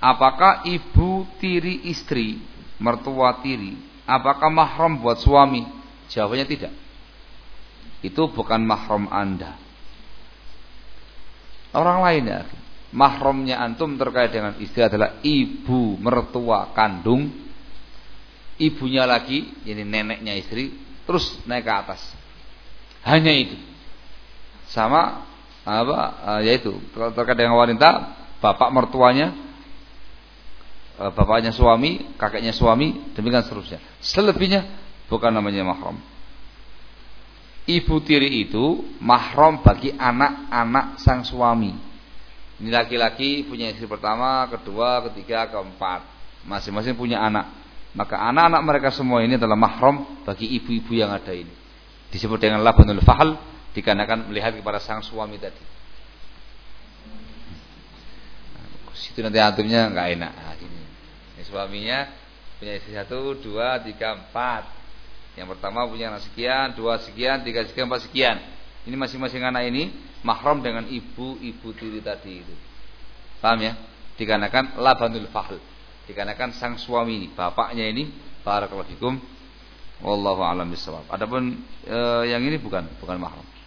apakah ibu tiri istri, mertua tiri, apakah mahram buat suami? Jawabannya tidak. Itu bukan mahram Anda. Orang lain ya. Mahramnya antum terkait dengan istri adalah ibu mertua kandung, ibunya lagi, jadi neneknya istri, terus naik ke atas. Hanya itu. Sama yaitu terkait dengan wanita, bapak mertuanya, bapaknya suami, kakeknya suami, demikian seterusnya. Selebihnya bukan namanya mahram. Ibu tiri itu mahram bagi anak-anak sang suami. Ini laki-laki punya istri pertama, kedua, ketiga, keempat. Masing-masing punya anak. Maka anak-anak mereka semua ini adalah mahram bagi ibu-ibu yang ada ini. Disebut dengan labanul fahl, dikarenakan melihat kepada sang suami tadi. Situ nanti antumnya nggak enak. Nah, ini suaminya punya istri 1, 2, 3, 4. Yang pertama punya anak sekian, 2 sekian, 3 sekian, 4 sekian. Ini masing-masing anak ini mahram dengan ibu tiri tadi itu. Paham ya? Dikarenakan labanul fahl, dikarenakan sang suami ini, bapaknya ini, barakallahu fikum, wallahu a'lam bishawab. Adapun yang ini bukan mahram.